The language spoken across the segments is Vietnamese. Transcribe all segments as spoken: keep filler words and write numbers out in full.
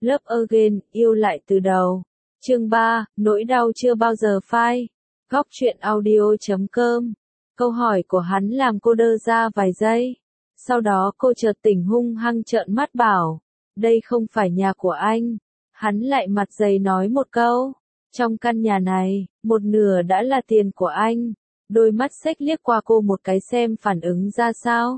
Love Again, yêu lại từ đầu. Chương ba, nỗi đau chưa bao giờ phai. Góc truyện audio chấm com. Câu hỏi của hắn làm cô đơ ra vài giây. Sau đó cô chợt tỉnh hung hăng trợn mắt bảo, đây không phải nhà của anh. Hắn lại mặt dày nói một câu, trong căn nhà này, một nửa đã là tiền của anh. Đôi mắt xếch liếc qua cô một cái xem phản ứng ra sao.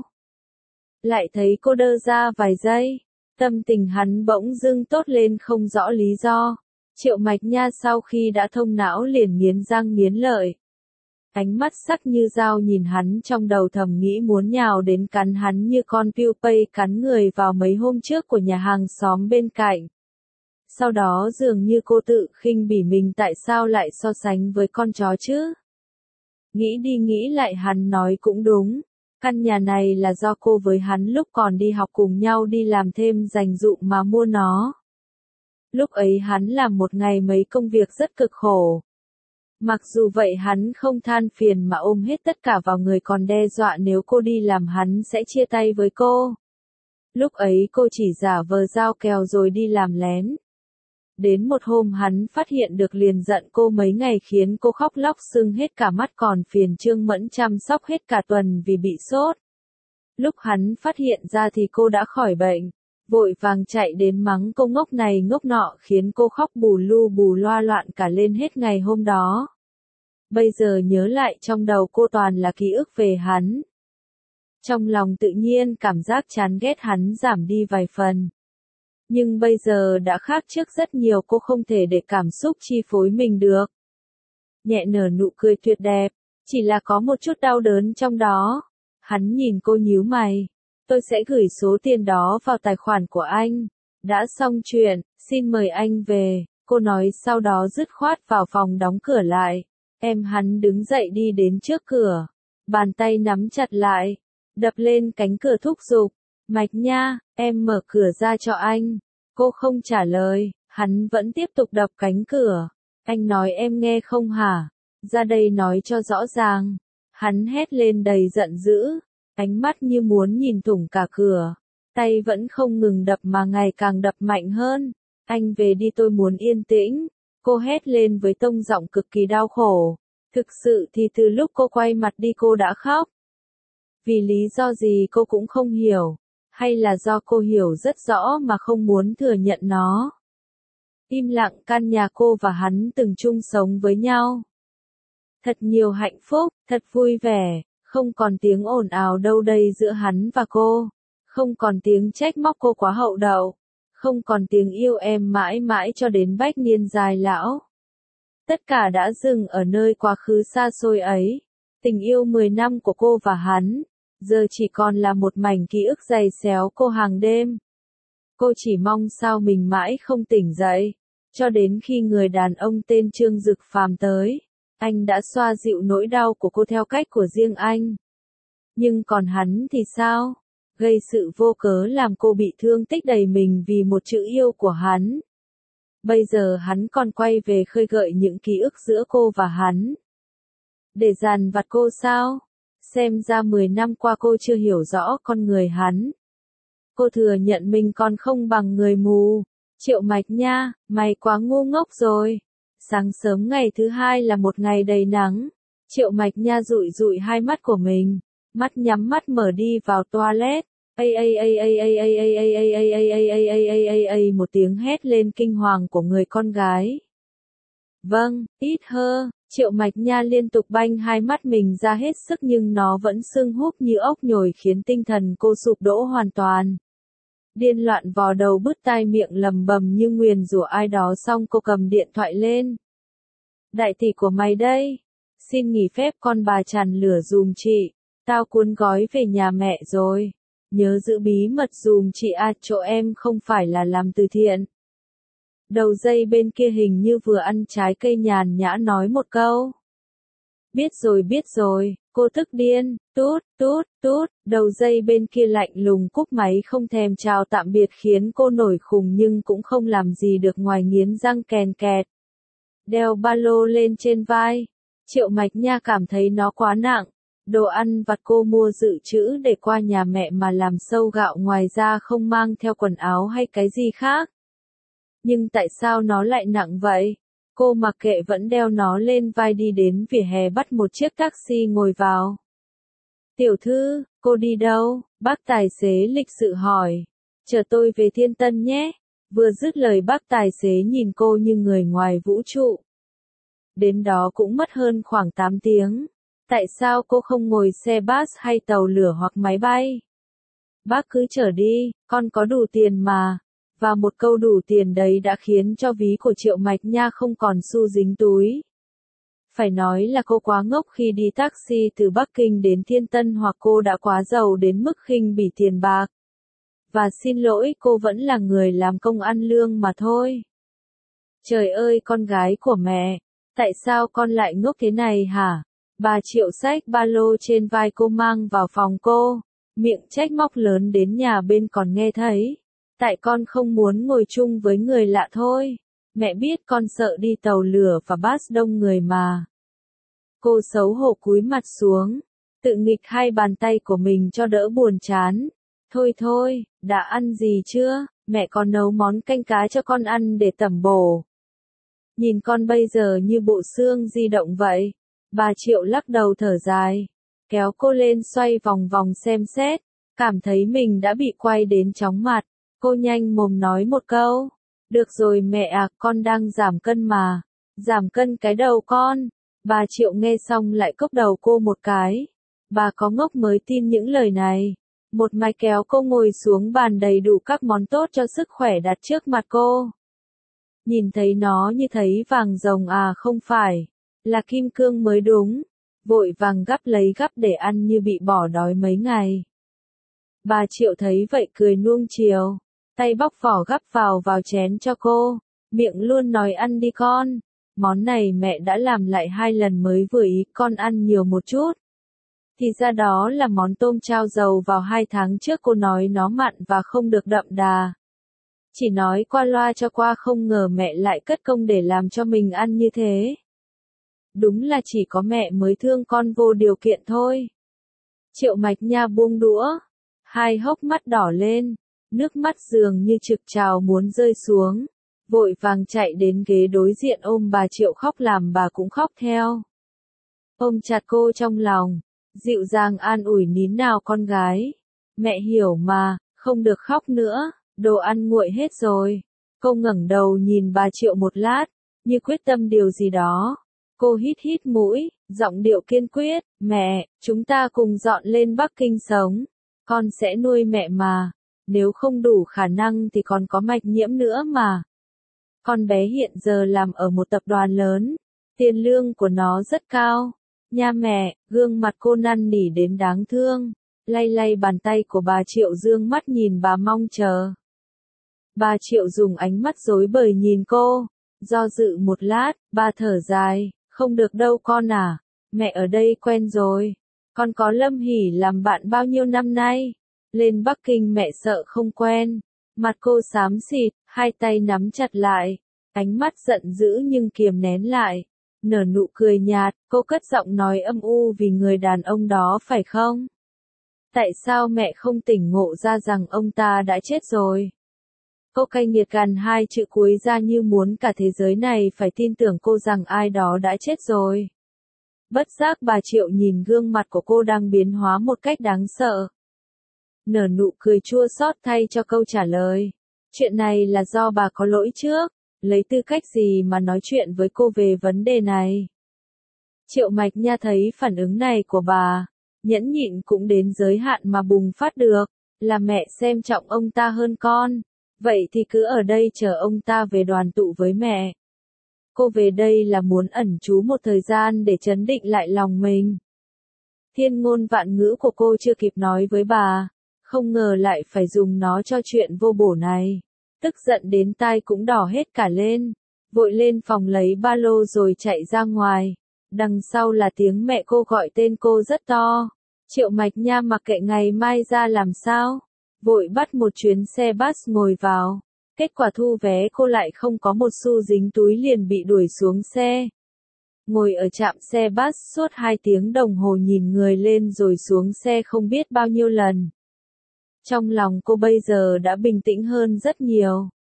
Lại thấy cô đơ ra vài giây. Tâm tình hắn bỗng dưng tốt lên không rõ lý do. Triệu Mạch Nha sau khi đã thông não liền nghiến răng nghiến lợi. Ánh mắt sắc như dao nhìn hắn trong đầu thầm nghĩ muốn nhào đến cắn hắn như con piu pay cắn người vào mấy hôm trước của nhà hàng xóm bên cạnh. Sau đó dường như cô tự khinh bỉ mình tại sao lại so sánh với con chó chứ. Nghĩ đi nghĩ lại hắn nói cũng đúng. Căn nhà này là do cô với hắn lúc còn đi học cùng nhau đi làm thêm dành dụm mà mua nó. Lúc ấy hắn làm một ngày mấy công việc rất cực khổ. Mặc dù vậy hắn không than phiền mà ôm hết tất cả vào người còn đe dọa nếu cô đi làm hắn sẽ chia tay với cô. Lúc ấy cô chỉ giả vờ giao kèo rồi đi làm lén. Đến một hôm hắn phát hiện được liền giận cô mấy ngày khiến cô khóc lóc sưng hết cả mắt còn phiền Trương Mẫn chăm sóc hết cả tuần vì bị sốt. Lúc hắn phát hiện ra thì cô đã khỏi bệnh, vội vàng chạy đến mắng cô ngốc này ngốc nọ khiến cô khóc bù lu bù loa loạn cả lên hết ngày hôm đó. Bây giờ nhớ lại trong đầu cô toàn là ký ức về hắn. Trong lòng tự nhiên cảm giác chán ghét hắn giảm đi vài phần. Nhưng bây giờ đã khác trước rất nhiều, cô không thể để cảm xúc chi phối mình được. Nhẹ nở nụ cười tuyệt đẹp, chỉ là có một chút đau đớn trong đó. Hắn nhìn cô nhíu mày. Tôi sẽ gửi số tiền đó vào tài khoản của anh. Đã xong chuyện, xin mời anh về, cô nói sau đó dứt khoát vào phòng đóng cửa lại. Em hắn đứng dậy đi đến trước cửa. Bàn tay nắm chặt lại, đập lên cánh cửa thúc giục. Mạch Nha, em mở cửa ra cho anh. Cô không trả lời, hắn vẫn tiếp tục đập cánh cửa. Anh nói em nghe không hả? Ra đây nói cho rõ ràng. Hắn hét lên đầy giận dữ, ánh mắt như muốn nhìn thủng cả cửa. Tay vẫn không ngừng đập mà ngày càng đập mạnh hơn. Anh về đi, tôi muốn yên tĩnh. Cô hét lên với tông giọng cực kỳ đau khổ. Thực sự thì từ lúc cô quay mặt đi cô đã khóc. Vì lý do gì cô cũng không hiểu. Hay là do cô hiểu rất rõ mà không muốn thừa nhận nó. Im lặng, căn nhà cô và hắn từng chung sống với nhau. Thật nhiều hạnh phúc, thật vui vẻ, không còn tiếng ồn ào đâu đây giữa hắn và cô. Không còn tiếng trách móc cô quá hậu đậu. Không còn tiếng yêu em mãi mãi cho đến bách niên dài lão. Tất cả đã dừng ở nơi quá khứ xa xôi ấy. Tình yêu mười năm của cô và hắn. Giờ chỉ còn là một mảnh ký ức dày xéo cô hàng đêm. Cô chỉ mong sao mình mãi không tỉnh dậy. Cho đến khi người đàn ông tên Trương Dực Phàm tới. Anh đã xoa dịu nỗi đau của cô theo cách của riêng anh. Nhưng còn hắn thì sao? Gây sự vô cớ làm cô bị thương tích đầy mình vì một chữ yêu của hắn. Bây giờ hắn còn quay về khơi gợi những ký ức giữa cô và hắn. Để dằn vặt cô sao? Xem ra mười năm qua cô chưa hiểu rõ con người hắn. Cô thừa nhận mình còn không bằng người mù. Triệu Mạch Nha, mày quá ngu ngốc rồi. Sáng sớm ngày thứ hai là một ngày đầy nắng. Triệu Mạch Nha dụi dụi hai mắt của mình. Mắt nhắm mắt mở đi vào toilet. Ây ây ây ây ây ây ây ây ây ây ây ây ây ây ây ây ây một tiếng hét lên kinh hoàng của người con gái. Vâng, ít hơ. Triệu Mạch Nha liên tục banh hai mắt mình ra hết sức nhưng nó vẫn sưng húp như ốc nhồi khiến tinh thần cô sụp đổ hoàn toàn. Điên loạn vò đầu bứt tai miệng lầm bầm như nguyền rủa ai đó xong cô cầm điện thoại lên. Đại tỷ của mày đây. Xin nghỉ phép con bà tràn lửa dùm chị. Tao cuốn gói về nhà mẹ rồi. Nhớ giữ bí mật dùm chị à, chỗ em không phải là làm từ thiện. Đầu dây bên kia hình như vừa ăn trái cây nhàn nhã nói một câu. Biết rồi biết rồi, cô tức điên, tút, tút, tút, đầu dây bên kia lạnh lùng cúp máy không thèm chào tạm biệt khiến cô nổi khùng nhưng cũng không làm gì được ngoài nghiến răng kèn kẹt. Đeo ba lô lên trên vai, Triệu Mạch Nha cảm thấy nó quá nặng. Đồ ăn vặt cô mua dự trữ để qua nhà mẹ mà làm sâu gạo ngoài ra không mang theo quần áo hay cái gì khác. Nhưng tại sao nó lại nặng vậy? Cô mặc kệ vẫn đeo nó lên vai đi đến vỉa hè bắt một chiếc taxi ngồi vào. Tiểu thư, cô đi đâu? Bác tài xế lịch sự hỏi. Chờ tôi về Thiên Tân nhé. Vừa dứt lời bác tài xế nhìn cô như người ngoài vũ trụ. Đến đó cũng mất hơn khoảng tám tiếng. Tại sao cô không ngồi xe bus hay tàu lửa hoặc máy bay? Bác cứ chở đi, con có đủ tiền mà. Và một câu đủ tiền đấy đã khiến cho ví của Triệu Mạch Nha không còn xu dính túi. Phải nói là cô quá ngốc khi đi taxi từ Bắc Kinh đến Thiên Tân, hoặc cô đã quá giàu đến mức khinh bỉ tiền bạc. Và xin lỗi, cô vẫn là người làm công ăn lương mà thôi. Trời ơi, con gái của mẹ, tại sao con lại ngốc thế này hả? Bà Triệu xách ba lô trên vai cô mang vào phòng cô, miệng trách móc lớn đến nhà bên còn nghe thấy. Tại con không muốn ngồi chung với người lạ thôi. Mẹ biết con sợ đi tàu lửa và bus đông người mà. Cô xấu hổ cúi mặt xuống, tự nghịch hai bàn tay của mình cho đỡ buồn chán. Thôi thôi, đã ăn gì chưa? Mẹ có nấu món canh cá cho con ăn để tẩm bổ. Nhìn con bây giờ như bộ xương di động vậy. Bà Triệu lắc đầu thở dài, kéo cô lên xoay vòng vòng xem xét, cảm thấy mình đã bị quay đến chóng mặt. Cô nhanh mồm nói một câu. Được rồi mẹ à, con đang giảm cân mà. Giảm cân cái đầu con. Bà Triệu nghe xong lại cốc đầu cô một cái. Bà có ngốc mới tin những lời này. Một mạch kéo cô ngồi xuống bàn đầy đủ các món tốt cho sức khỏe đặt trước mặt cô. Nhìn thấy nó như thấy vàng rồng à, không phải. Là kim cương mới đúng. Vội vàng gắp lấy gắp để ăn như bị bỏ đói mấy ngày. Bà Triệu thấy vậy cười nuông chiều. Tay bóc vỏ gắp vào vào chén cho cô. Miệng luôn nói ăn đi con. Món này mẹ đã làm lại hai lần mới vừa ý, con ăn nhiều một chút. Thì ra đó là món tôm trao dầu vào hai tháng trước, cô nói nó mặn và không được đậm đà. Chỉ nói qua loa cho qua, không ngờ mẹ lại cất công để làm cho mình ăn như thế. Đúng là chỉ có mẹ mới thương con vô điều kiện thôi. Triệu Mạch Nha buông đũa. Hai hốc mắt đỏ lên. Nước mắt dường như trực trào muốn rơi xuống. Vội vàng chạy đến ghế đối diện ôm bà Triệu khóc làm bà cũng khóc theo. Ôm chặt cô trong lòng. Dịu dàng an ủi nín nào con gái. Mẹ hiểu mà, không được khóc nữa, đồ ăn nguội hết rồi. Cô ngẩng đầu nhìn bà Triệu một lát, như quyết tâm điều gì đó. Cô hít hít mũi, giọng điệu kiên quyết, mẹ, chúng ta cùng dọn lên Bắc Kinh sống. Con sẽ nuôi mẹ mà. Nếu không đủ khả năng thì còn có Mạch Nhiễm nữa mà. Con bé hiện giờ làm ở một tập đoàn lớn. Tiền lương của nó rất cao. Nha mẹ, gương mặt cô năn nỉ đến đáng thương. Lay lay bàn tay của bà Triệu, dương mắt nhìn bà mong chờ. Bà Triệu dùng ánh mắt rối bời nhìn cô. Do dự một lát, bà thở dài. Không được đâu con à. Mẹ ở đây quen rồi. Con có Lâm Hỷ làm bạn bao nhiêu năm nay. Lên Bắc Kinh mẹ sợ không quen. Mặt cô xám xịt, hai tay nắm chặt lại. Ánh mắt giận dữ nhưng kiềm nén lại. Nở nụ cười nhạt, cô cất giọng nói âm u, vì người đàn ông đó phải không? Tại sao mẹ không tỉnh ngộ ra rằng ông ta đã chết rồi? Cô cay nghiệt gằn hai chữ cuối ra như muốn cả thế giới này phải tin tưởng cô rằng ai đó đã chết rồi. Bất giác bà Triệu nhìn gương mặt của cô đang biến hóa một cách đáng sợ. Nở nụ cười chua xót thay cho câu trả lời. Chuyện này là do bà có lỗi trước. Lấy tư cách gì mà nói chuyện với cô về vấn đề này? Triệu Mạch Nha thấy phản ứng này của bà, nhẫn nhịn cũng đến giới hạn mà bùng phát được. Là mẹ xem trọng ông ta hơn con. Vậy thì cứ ở đây chờ ông ta về đoàn tụ với mẹ. Cô về đây là muốn ẩn trú một thời gian để trấn định lại lòng mình. Thiên ngôn vạn ngữ của cô chưa kịp nói với bà. Không ngờ lại phải dùng nó cho chuyện vô bổ này. Tức giận đến tai cũng đỏ hết cả lên. Vội lên phòng lấy ba lô rồi chạy ra ngoài. Đằng sau là tiếng mẹ cô gọi tên cô rất to. Triệu Mạch Nha mặc kệ ngày mai ra làm sao. Vội bắt một chuyến xe bus ngồi vào. Kết quả thu vé cô lại không có một xu dính túi, liền bị đuổi xuống xe. Ngồi ở trạm xe bus suốt hai tiếng đồng hồ, nhìn người lên rồi xuống xe không biết bao nhiêu lần. Trong lòng cô bây giờ đã bình tĩnh hơn rất nhiều.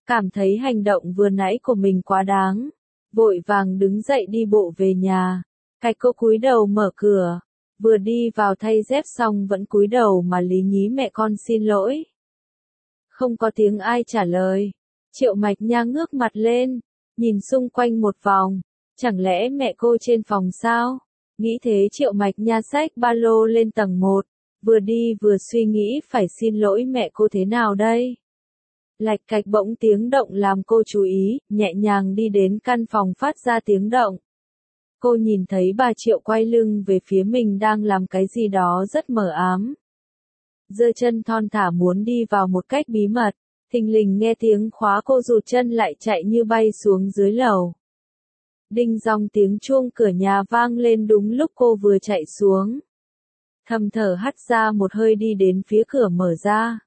cảm thấy hành động vừa nãy của mình quá đáng, vội vàng đứng dậy đi bộ về nhà. Cái cô cúi đầu mở cửa, vừa đi vào thay dép xong vẫn cúi đầu mà lý nhí mẹ con xin lỗi. Không có tiếng ai trả lời. Triệu Mạch Nha ngước mặt lên, nhìn xung quanh một vòng, chẳng lẽ mẹ cô trên phòng sao? Nghĩ thế Triệu Mạch Nha xách ba lô lên tầng một, vừa đi vừa suy nghĩ phải xin lỗi mẹ cô thế nào đây? Lạch cạch bỗng tiếng động làm cô chú ý, nhẹ nhàng đi đến căn phòng phát ra tiếng động. Cô nhìn thấy bà Triệu quay lưng về phía mình đang làm cái gì đó rất mờ ám. Giơ chân thon thả muốn đi vào một cách bí mật, thình lình nghe tiếng khóa cô rụt chân lại chạy như bay xuống dưới lầu. Đinh dong tiếng chuông cửa nhà vang lên đúng lúc cô vừa chạy xuống. Thầm thở hắt ra một hơi đi đến phía cửa mở ra.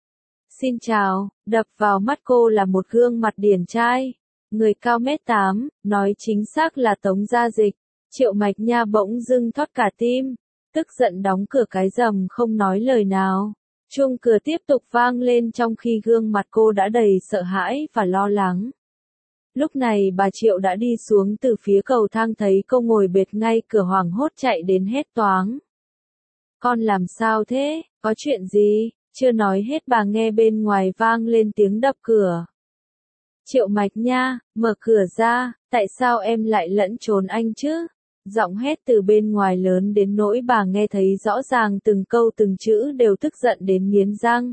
Xin chào, đập vào mắt cô là một gương mặt điển trai, người cao mét tám, nói chính xác là Tống Gia Dịch. Triệu Mạch Nha bỗng dưng thót cả tim, tức giận đóng cửa cái rầm không nói lời nào. Chuông cửa tiếp tục vang lên trong khi gương mặt cô đã đầy sợ hãi và lo lắng. Lúc này bà Triệu đã đi xuống từ phía cầu thang thấy cô ngồi bệt ngay cửa hoảng hốt chạy đến hét toáng. Con làm sao thế, có chuyện gì? Chưa nói hết bà nghe bên ngoài vang lên tiếng đập cửa. Triệu Mạch Nha, mở cửa ra, tại sao em lại lẫn trốn anh chứ? Giọng hét từ bên ngoài lớn đến nỗi bà nghe thấy rõ ràng từng câu từng chữ đều tức giận đến nghiến răng.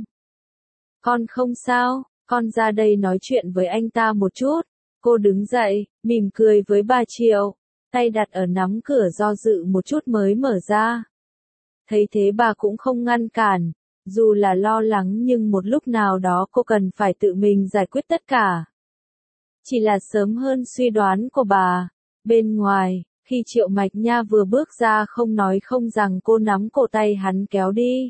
Con không sao, con ra đây nói chuyện với anh ta một chút. Cô đứng dậy, mỉm cười với bà Triệu, tay đặt ở nắm cửa do dự một chút mới mở ra. Thấy thế bà cũng không ngăn cản, dù là lo lắng nhưng một lúc nào đó cô cần phải tự mình giải quyết tất cả. Chỉ là sớm hơn suy đoán của bà. Bên ngoài, khi Triệu Mạch Nha vừa bước ra không nói không rằng cô nắm cổ tay hắn kéo đi.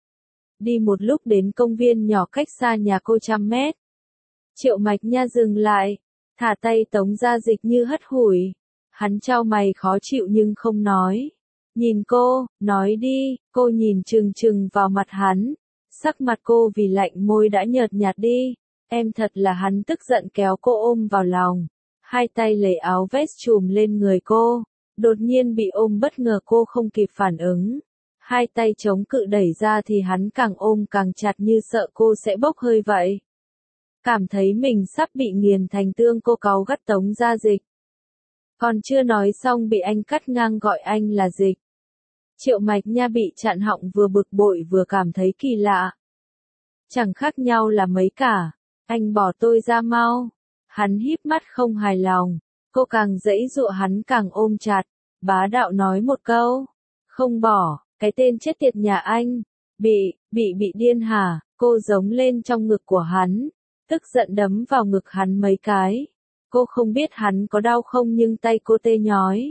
Đi một lúc đến công viên nhỏ cách xa nhà cô trăm mét. Triệu Mạch Nha dừng lại, thả tay Tống Gia Dịch như hất hủi. Hắn chau mày khó chịu nhưng không nói. Nhìn cô, nói đi, cô nhìn chừng chừng vào mặt hắn. Sắc mặt cô vì lạnh môi đã nhợt nhạt đi. Em thật là hắn tức giận kéo cô ôm vào lòng. Hai tay lấy áo vest trùm lên người cô. Đột nhiên bị ôm bất ngờ cô không kịp phản ứng. Hai tay chống cự đẩy ra thì hắn càng ôm càng chặt như sợ cô sẽ bốc hơi vậy. Cảm thấy mình sắp bị nghiền thành tương cô cáu gắt Tống Gia Dịch. Còn chưa nói xong bị anh cắt ngang gọi anh là Dịch. Triệu Mạch Nha bị chặn họng vừa bực bội vừa cảm thấy kỳ lạ. Chẳng khác nhau là mấy cả. Anh bỏ tôi ra mau. Hắn híp mắt không hài lòng. Cô càng giãy giụa hắn càng ôm chặt. Bá đạo nói một câu. Không bỏ, cái tên chết tiệt nhà anh. Bị, bị bị điên hả? Cô giống lên trong ngực của hắn. Tức giận đấm vào ngực hắn mấy cái. Cô không biết hắn có đau không nhưng tay cô tê nhói.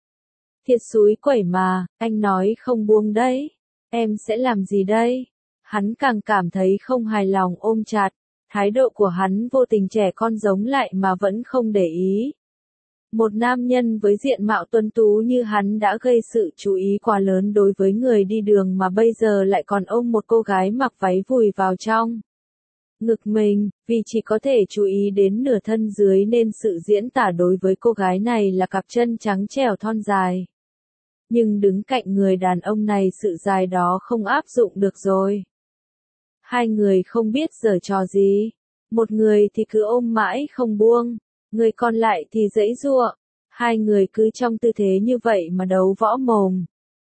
Thiệt xúi quẩy mà, anh nói không buông đấy. Em sẽ làm gì đây? Hắn càng cảm thấy không hài lòng ôm chặt. Thái độ của hắn vô tình trẻ con giống lại mà vẫn không để ý. Một nam nhân với diện mạo tuấn tú như hắn đã gây sự chú ý quá lớn đối với người đi đường mà bây giờ lại còn ôm một cô gái mặc váy vùi vào trong ngực mình, vì chỉ có thể chú ý đến nửa thân dưới nên sự diễn tả đối với cô gái này là cặp chân trắng trẻo thon dài. Nhưng đứng cạnh người đàn ông này sự dài đó không áp dụng được rồi. Hai người không biết giở trò gì. Một người thì cứ ôm mãi không buông, người còn lại thì giãy giụa. Hai người cứ trong tư thế như vậy mà đấu võ mồm.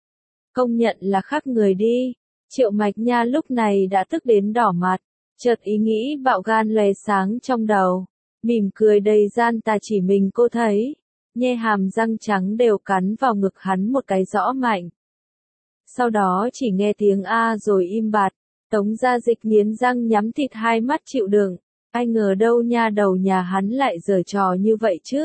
Công nhận là khác người đi. Triệu Mạch Nha lúc này đã tức đến đỏ mặt. Chợt ý nghĩ bạo gan lóe sáng trong đầu. Mỉm cười đầy gian tà chỉ mình cô thấy. Nhe hàm răng trắng đều cắn vào ngực hắn một cái rõ mạnh. Sau đó chỉ nghe tiếng A rồi im bặt. Tống Gia Dịch nghiến răng nhắm thịt hai mắt chịu đựng. Ai ngờ đâu nha đầu nhà hắn lại giở trò như vậy chứ.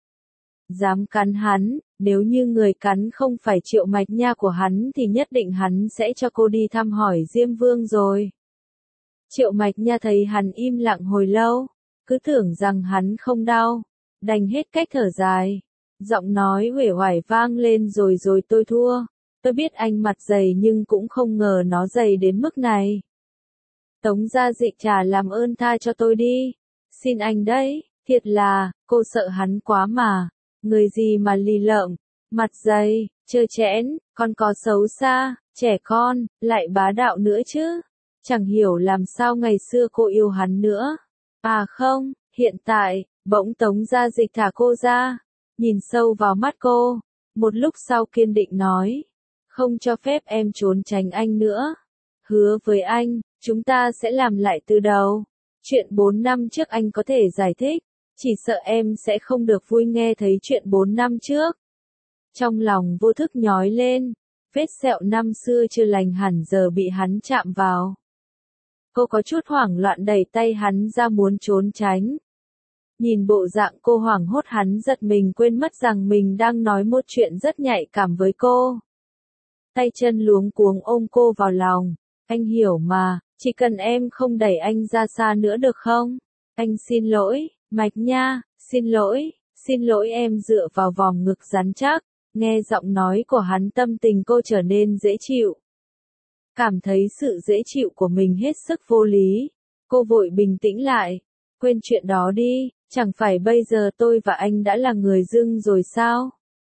Dám cắn hắn, nếu như người cắn không phải Triệu Mạch Nha của hắn thì nhất định hắn sẽ cho cô đi thăm hỏi Diêm Vương rồi. Triệu Mạch Nha thấy hắn im lặng hồi lâu, cứ tưởng rằng hắn không đau, đành hết cách thở dài. Giọng nói uể oải vang lên rồi rồi tôi thua. Tôi biết anh mặt dày nhưng cũng không ngờ nó dày đến mức này. Tống Gia Dịch trả làm ơn tha cho tôi đi. Xin anh đấy, thiệt là, cô sợ hắn quá mà. Người gì mà lì lợm, mặt dày, trơ trẽn, còn có xấu xa, trẻ con, lại bá đạo nữa chứ. Chẳng hiểu làm sao ngày xưa cô yêu hắn nữa. À không, hiện tại, bỗng Tống Gia Dịch thả cô ra, nhìn sâu vào mắt cô, một lúc sau kiên định nói, không cho phép em trốn tránh anh nữa. Hứa với anh, chúng ta sẽ làm lại từ đầu. Chuyện bốn năm trước anh có thể giải thích, chỉ sợ em sẽ không được vui nghe thấy chuyện bốn năm trước. Trong lòng vô thức nhói lên, vết sẹo năm xưa chưa lành hẳn giờ bị hắn chạm vào. Cô có chút hoảng loạn đẩy tay hắn ra muốn trốn tránh. Nhìn bộ dạng cô hoảng hốt hắn giật mình quên mất rằng mình đang nói một chuyện rất nhạy cảm với cô. Tay chân luống cuống ôm cô vào lòng. Anh hiểu mà, chỉ cần em không đẩy anh ra xa nữa được không? Anh xin lỗi, Mạch nha, xin lỗi, xin lỗi em dựa vào vòng ngực rắn chắc. Nghe giọng nói của hắn tâm tình cô trở nên dễ chịu. Cảm thấy sự dễ chịu của mình hết sức vô lý. Cô vội bình tĩnh lại. Quên chuyện đó đi, chẳng phải bây giờ tôi và anh đã là người dưng rồi sao?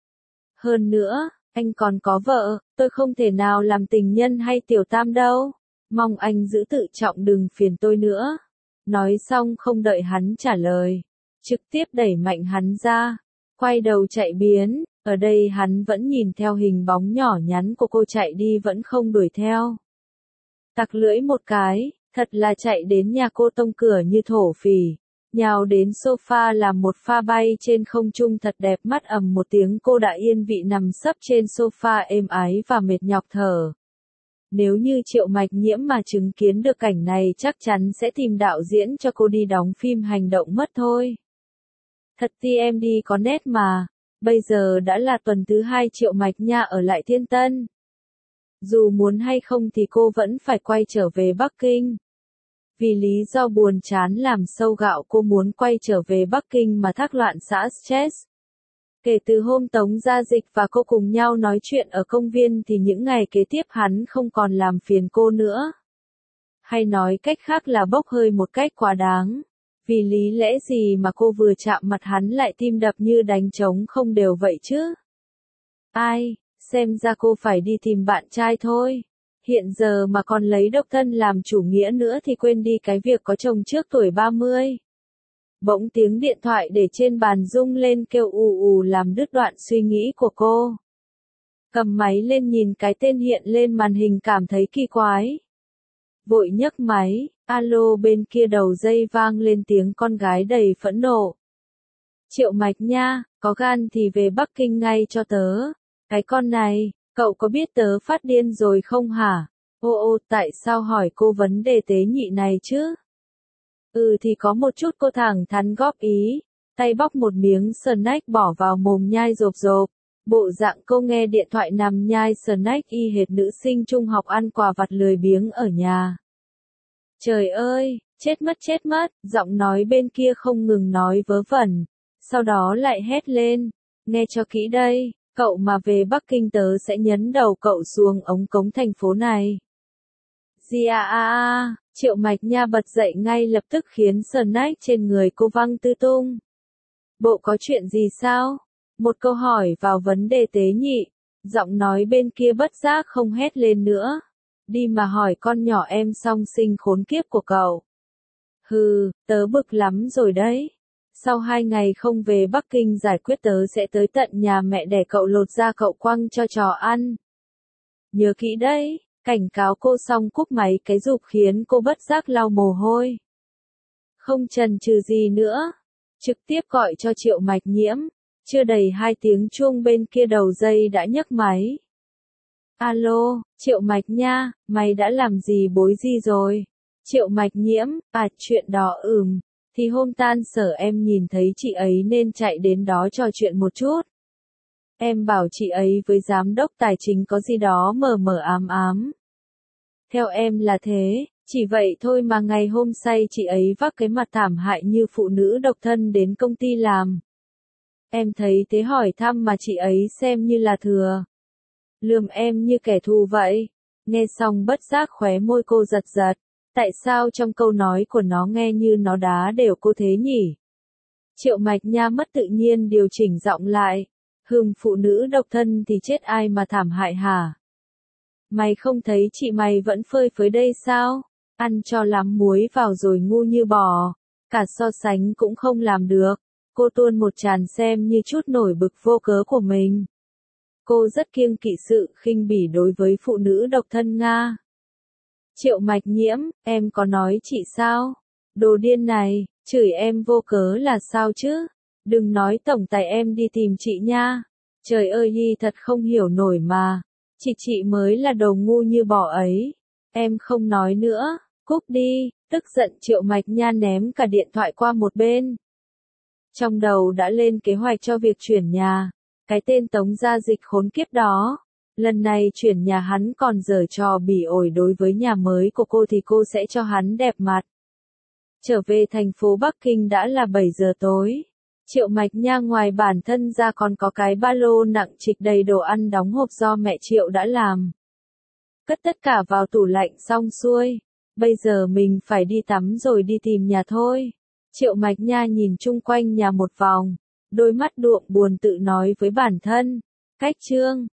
Hơn nữa, anh còn có vợ, tôi không thể nào làm tình nhân hay tiểu tam đâu. Mong anh giữ tự trọng đừng phiền tôi nữa. Nói xong không đợi hắn trả lời. Trực tiếp đẩy mạnh hắn ra. Quay đầu chạy biến. Ở đây hắn vẫn nhìn theo hình bóng nhỏ nhắn của cô chạy đi vẫn không đuổi theo. Tặc lưỡi một cái, thật là chạy đến nhà cô tông cửa như thổ phỉ. Nhào đến sofa làm một pha bay trên không trung thật đẹp mắt ầm một tiếng cô đã yên vị nằm sấp trên sofa êm ái và mệt nhọc thở. Nếu như Triệu Mạch Nhiễm mà chứng kiến được cảnh này chắc chắn sẽ tìm đạo diễn cho cô đi đóng phim hành động mất thôi. Thật ti em đi có nét mà. Bây giờ đã là tuần thứ hai Triệu Mạch Nha ở lại Thiên Tân. Dù muốn hay không thì cô vẫn phải quay trở về Bắc Kinh. Vì lý do buồn chán làm sâu gạo cô muốn quay trở về Bắc Kinh mà thác loạn xã stress. Kể từ hôm Tống Gia Dịch và cô cùng nhau nói chuyện ở công viên thì những ngày kế tiếp hắn không còn làm phiền cô nữa. Hay nói cách khác là bốc hơi một cách quá đáng. Vì lý lẽ gì mà cô vừa chạm mặt hắn lại tim đập như đánh trống không đều vậy chứ? Ai, xem ra cô phải đi tìm bạn trai thôi. Hiện giờ mà còn lấy độc thân làm chủ nghĩa nữa thì quên đi cái việc có chồng trước tuổi ba mươi. Bỗng tiếng điện thoại để trên bàn rung lên kêu ù ù làm đứt đoạn suy nghĩ của cô. Cầm máy lên nhìn cái tên hiện lên màn hình cảm thấy kỳ quái. Vội nhấc máy, alo bên kia đầu dây vang lên tiếng con gái đầy phẫn nộ. Triệu Mạch Nha, có gan thì về Bắc Kinh ngay cho tớ. Cái con này, cậu có biết tớ phát điên rồi không hả? Ô ô, tại sao hỏi cô vấn đề tế nhị này chứ? Ừ thì có một chút cô thẳng thắn góp ý. Tay bóc một miếng snack bỏ vào mồm nhai rộp rộp. Bộ dạng cô nghe điện thoại nằm nhai snack y hệt nữ sinh trung học ăn quà vặt lười biếng ở nhà. Trời ơi, chết mất chết mất, giọng nói bên kia không ngừng nói vớ vẩn. Sau đó lại hét lên, nghe cho kỹ đây, cậu mà về Bắc Kinh tớ sẽ nhấn đầu cậu xuống ống cống thành phố này. Gì à à à, Triệu Mạch Nha bật dậy ngay lập tức khiến snack trên người cô văng tứ tung. Bộ có chuyện gì sao? Một câu hỏi vào vấn đề tế nhị, giọng nói bên kia bất giác không hét lên nữa. Đi mà hỏi con nhỏ em song sinh khốn kiếp của cậu. Hừ, tớ bực lắm rồi đấy. Sau hai ngày không về Bắc Kinh giải quyết tớ sẽ tới tận nhà mẹ để cậu lột da cậu quăng cho chó ăn. Nhớ kỹ đấy, cảnh cáo cô xong cúp máy cái rụp khiến cô bất giác lau mồ hôi. Không chần chừ gì nữa, trực tiếp gọi cho Triệu Mạch Nhiễm, chưa đầy hai tiếng chuông bên kia đầu dây đã nhấc máy. Alo, Triệu Mạch Nha, mày đã làm gì bối gì rồi? Triệu Mạch Nhiễm, à chuyện đó ừm, thì hôm tan sở em nhìn thấy chị ấy nên chạy đến đó trò chuyện một chút. Em bảo chị ấy với giám đốc tài chính có gì đó mờ mờ ám ám. Theo em là thế, chỉ vậy thôi mà ngày hôm say chị ấy vác cái mặt thảm hại như phụ nữ độc thân đến công ty làm. Em thấy thế hỏi thăm mà chị ấy xem như là thừa. Lườm em như kẻ thù vậy. Nghe xong bất giác khóe môi cô giật giật. Tại sao trong câu nói của nó nghe như nó đá đều cô thế nhỉ? Triệu Mạch Nha mất tự nhiên điều chỉnh giọng lại. Hừm, phụ nữ độc thân thì chết ai mà thảm hại hả? Mày không thấy chị mày vẫn phơi phới đây sao? Ăn cho lắm muối vào rồi ngu như bò. Cả so sánh cũng không làm được. Cô tuôn một tràng xem như chút nổi bực vô cớ của mình. Cô rất kiêng kỵ sự khinh bỉ đối với phụ nữ độc thân Nga. Triệu Mạch Nhiễm, em có nói chị sao? Đồ điên này, chửi em vô cớ là sao chứ? Đừng nói tổng tài em đi tìm chị nha. Trời ơi Hi thật không hiểu nổi mà. Chị chị mới là đồ ngu như bò ấy. Em không nói nữa, cúp đi. Tức giận Triệu Mạch Nha ném cả điện thoại qua một bên. Trong đầu đã lên kế hoạch cho việc chuyển nhà. Cái tên Tống Gia Dịch khốn kiếp đó. Lần này chuyển nhà hắn còn giở trò bỉ ổi đối với nhà mới của cô thì cô sẽ cho hắn đẹp mặt. Trở về thành phố Bắc Kinh đã là bảy giờ tối. Triệu Mạch Nha ngoài bản thân ra còn có cái ba lô nặng trịch đầy đồ ăn đóng hộp do mẹ Triệu đã làm. Cất tất cả vào tủ lạnh xong xuôi. Bây giờ mình phải đi tắm rồi đi tìm nhà thôi. Triệu Mạch Nha nhìn chung quanh nhà một vòng. Đôi mắt đượm buồn tự nói với bản thân. Cách chương.